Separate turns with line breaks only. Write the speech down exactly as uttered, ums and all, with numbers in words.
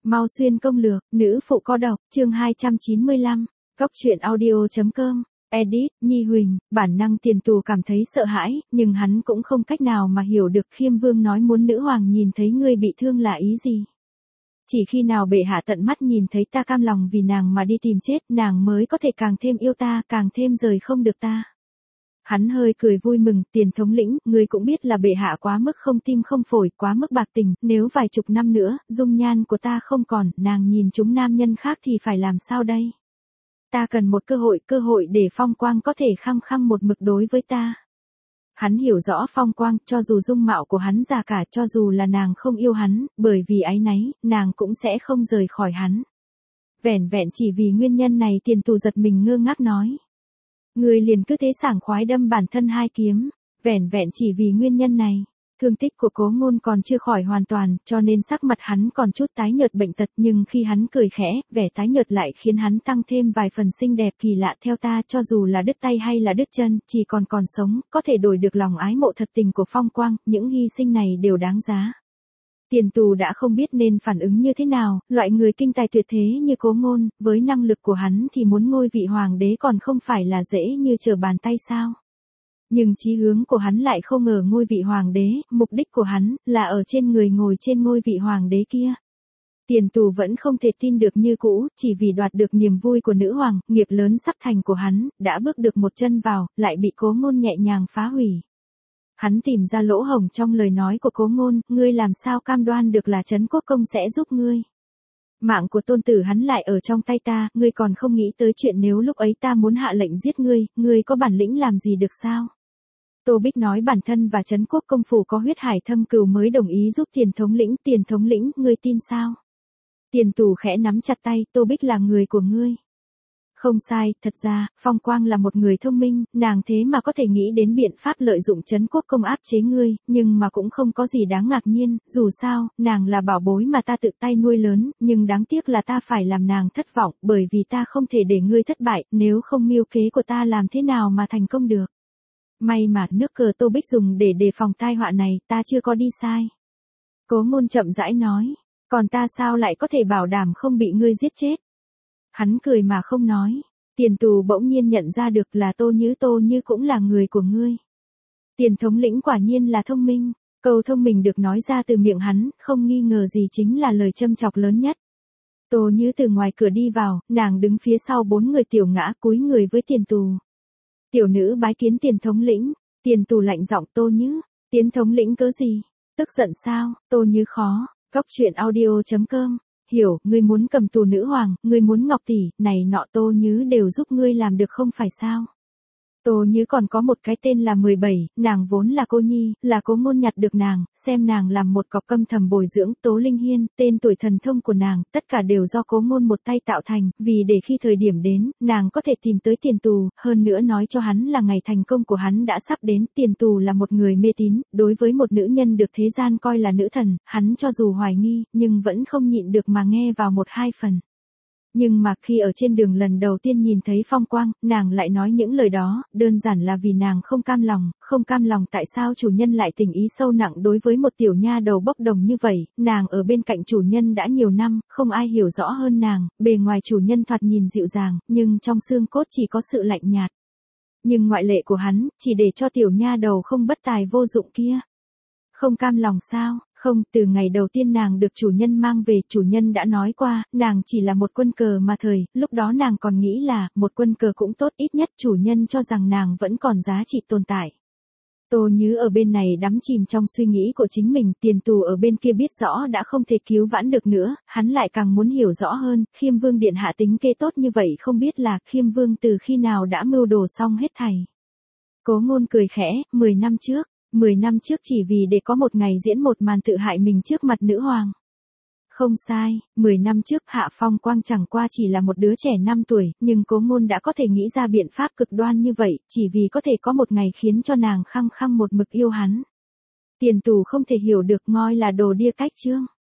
Mau xuyên công lược, nữ phụ có độc, chương hai trăm chín mươi lăm, Cóc truyện audio chấm com, edit, Nhi Huỳnh, bản năng Tiền Tù cảm thấy sợ hãi, nhưng hắn cũng không cách nào mà hiểu được Khiêm Vương nói muốn nữ hoàng nhìn thấy ngươi bị thương là ý gì. Chỉ khi nào bệ hạ tận mắt nhìn thấy ta cam lòng vì nàng mà đi tìm chết, nàng mới có thể càng thêm yêu ta, càng thêm rời không được ta. Hắn hơi cười vui mừng, Tiền thống lĩnh, ngươi cũng biết là bệ hạ quá mức không tim không phổi, quá mức bạc tình, nếu vài chục năm nữa, dung nhan của ta không còn, nàng nhìn chúng nam nhân khác thì phải làm sao đây? Ta cần một cơ hội, cơ hội để Phong Quang có thể khăng khăng một mực đối với ta. Hắn hiểu rõ Phong Quang, cho dù dung mạo của hắn già cả, cho dù là nàng không yêu hắn, bởi vì áy náy, nàng cũng sẽ không rời khỏi hắn. Vẻn vẹn chỉ vì nguyên nhân này Tiền Tù giật mình ngơ ngác nói. Người liền cứ thế sảng khoái đâm bản thân hai kiếm, vẻn vẹn chỉ vì nguyên nhân này. Thương tích của Cố Ngôn còn chưa khỏi hoàn toàn, cho nên sắc mặt hắn còn chút tái nhợt bệnh tật, nhưng khi hắn cười khẽ, vẻ tái nhợt lại khiến hắn tăng thêm vài phần xinh đẹp kỳ lạ. Theo ta, cho dù là đứt tay hay là đứt chân, chỉ còn còn sống, có thể đổi được lòng ái mộ thật tình của Phong Quang, những hy sinh này đều đáng giá. Tiền Tù đã không biết nên phản ứng như thế nào, loại người kinh tài tuyệt thế như Cố Ngôn, với năng lực của hắn thì muốn ngôi vị hoàng đế còn không phải là dễ như trở bàn tay sao. Nhưng chí hướng của hắn lại không ở ngôi vị hoàng đế, mục đích của hắn là ở trên người ngồi trên ngôi vị hoàng đế kia. Tiền Tù vẫn không thể tin được như cũ, chỉ vì đoạt được niềm vui của nữ hoàng, nghiệp lớn sắp thành của hắn, đã bước được một chân vào, lại bị Cố Ngôn nhẹ nhàng phá hủy. Hắn tìm ra lỗ hổng trong lời nói của Cố Ngôn, ngươi làm sao cam đoan được là Trấn Quốc Công sẽ giúp ngươi. Mạng của tôn tử hắn lại ở trong tay ta, ngươi còn không nghĩ tới chuyện nếu lúc ấy ta muốn hạ lệnh giết ngươi, ngươi có bản lĩnh làm gì được sao? Tô Bích nói bản thân và Trấn Quốc Công phủ có huyết hải thâm cừu mới đồng ý giúp Tiền thống lĩnh, Tiền thống lĩnh, ngươi tin sao? Tiền Tù khẽ nắm chặt tay, Tô Bích là người của ngươi. Không sai, thật ra, Phong Quang là một người thông minh, nàng thế mà có thể nghĩ đến biện pháp lợi dụng Trấn Quốc Công áp chế ngươi, nhưng mà cũng không có gì đáng ngạc nhiên, dù sao, nàng là bảo bối mà ta tự tay nuôi lớn, nhưng đáng tiếc là ta phải làm nàng thất vọng, bởi vì ta không thể để ngươi thất bại, nếu không mưu kế của ta làm thế nào mà thành công được. May mà nước cờ Tô Bích dùng để đề phòng tai họa này, ta chưa có đi sai. Cố Ngôn chậm rãi nói, còn ta sao lại có thể bảo đảm không bị ngươi giết chết. Hắn cười mà không nói. Tiền Tù bỗng nhiên nhận ra được là Tô Nhữ Tô Như cũng là người của ngươi. Tiền thống lĩnh quả nhiên là thông minh. Câu thông minh được nói ra từ miệng hắn, không nghi ngờ gì chính là lời châm chọc lớn nhất. Tô Nhữ từ ngoài cửa đi vào, nàng đứng phía sau bốn người tiểu ngã cúi người với Tiền Tù. Tiểu nữ bái kiến Tiền thống lĩnh. Tiền Tù lạnh giọng, Tô Nhữ, Tiền thống lĩnh cớ gì? Tức giận sao? Tô Nhữ khó. Cóc truyện audio chấm com. Hiểu, ngươi muốn cầm tù nữ hoàng, ngươi muốn Ngọc tỷ, này nọ Tô Nhứ đều giúp ngươi làm được không phải sao? Tô Nhứ còn có một cái tên là mười bảy, nàng vốn là cô nhi, là Cố Ngôn nhặt được nàng, xem nàng làm một cọc câm thầm bồi dưỡng. Tố Linh Hiên, tên tuổi thần thông của nàng, tất cả đều do Cố Ngôn một tay tạo thành, vì để khi thời điểm đến, nàng có thể tìm tới Tiền Tù, hơn nữa nói cho hắn là ngày thành công của hắn đã sắp đến. Tiền Tù là một người mê tín, đối với một nữ nhân được thế gian coi là nữ thần, hắn cho dù hoài nghi, nhưng vẫn không nhịn được mà nghe vào một hai phần. Nhưng mà khi ở trên đường lần đầu tiên nhìn thấy Phong Quang, nàng lại nói những lời đó, đơn giản là vì nàng không cam lòng, không cam lòng tại sao chủ nhân lại tình ý sâu nặng đối với một tiểu nha đầu bốc đồng như vậy. Nàng ở bên cạnh chủ nhân đã nhiều năm, không ai hiểu rõ hơn nàng, bề ngoài chủ nhân thoạt nhìn dịu dàng, nhưng trong xương cốt chỉ có sự lạnh nhạt. Nhưng ngoại lệ của hắn, chỉ để cho tiểu nha đầu không bất tài vô dụng kia. Không cam lòng sao? Không, từ ngày đầu tiên nàng được chủ nhân mang về, chủ nhân đã nói qua, nàng chỉ là một quân cờ mà thời, lúc đó nàng còn nghĩ là, một quân cờ cũng tốt, ít nhất chủ nhân cho rằng nàng vẫn còn giá trị tồn tại. Tô Nhứ ở bên này đắm chìm trong suy nghĩ của chính mình, Tiền Tù ở bên kia biết rõ đã không thể cứu vãn được nữa, hắn lại càng muốn hiểu rõ hơn, Khiêm Vương điện hạ tính kế tốt như vậy không biết là Khiêm Vương từ khi nào đã mưu đồ xong hết thảy. Cố Ngôn cười khẽ, mười năm trước. Mười năm trước chỉ vì để có một ngày diễn một màn tự hại mình trước mặt nữ hoàng. Không sai, mười năm trước Hạ Phong Quang chẳng qua chỉ là một đứa trẻ năm tuổi, nhưng Cố Ngôn đã có thể nghĩ ra biện pháp cực đoan như vậy, chỉ vì có thể có một ngày khiến cho nàng khăng khăng một mực yêu hắn. Tiền Tù không thể hiểu được, ngoi là đồ đia cách chương.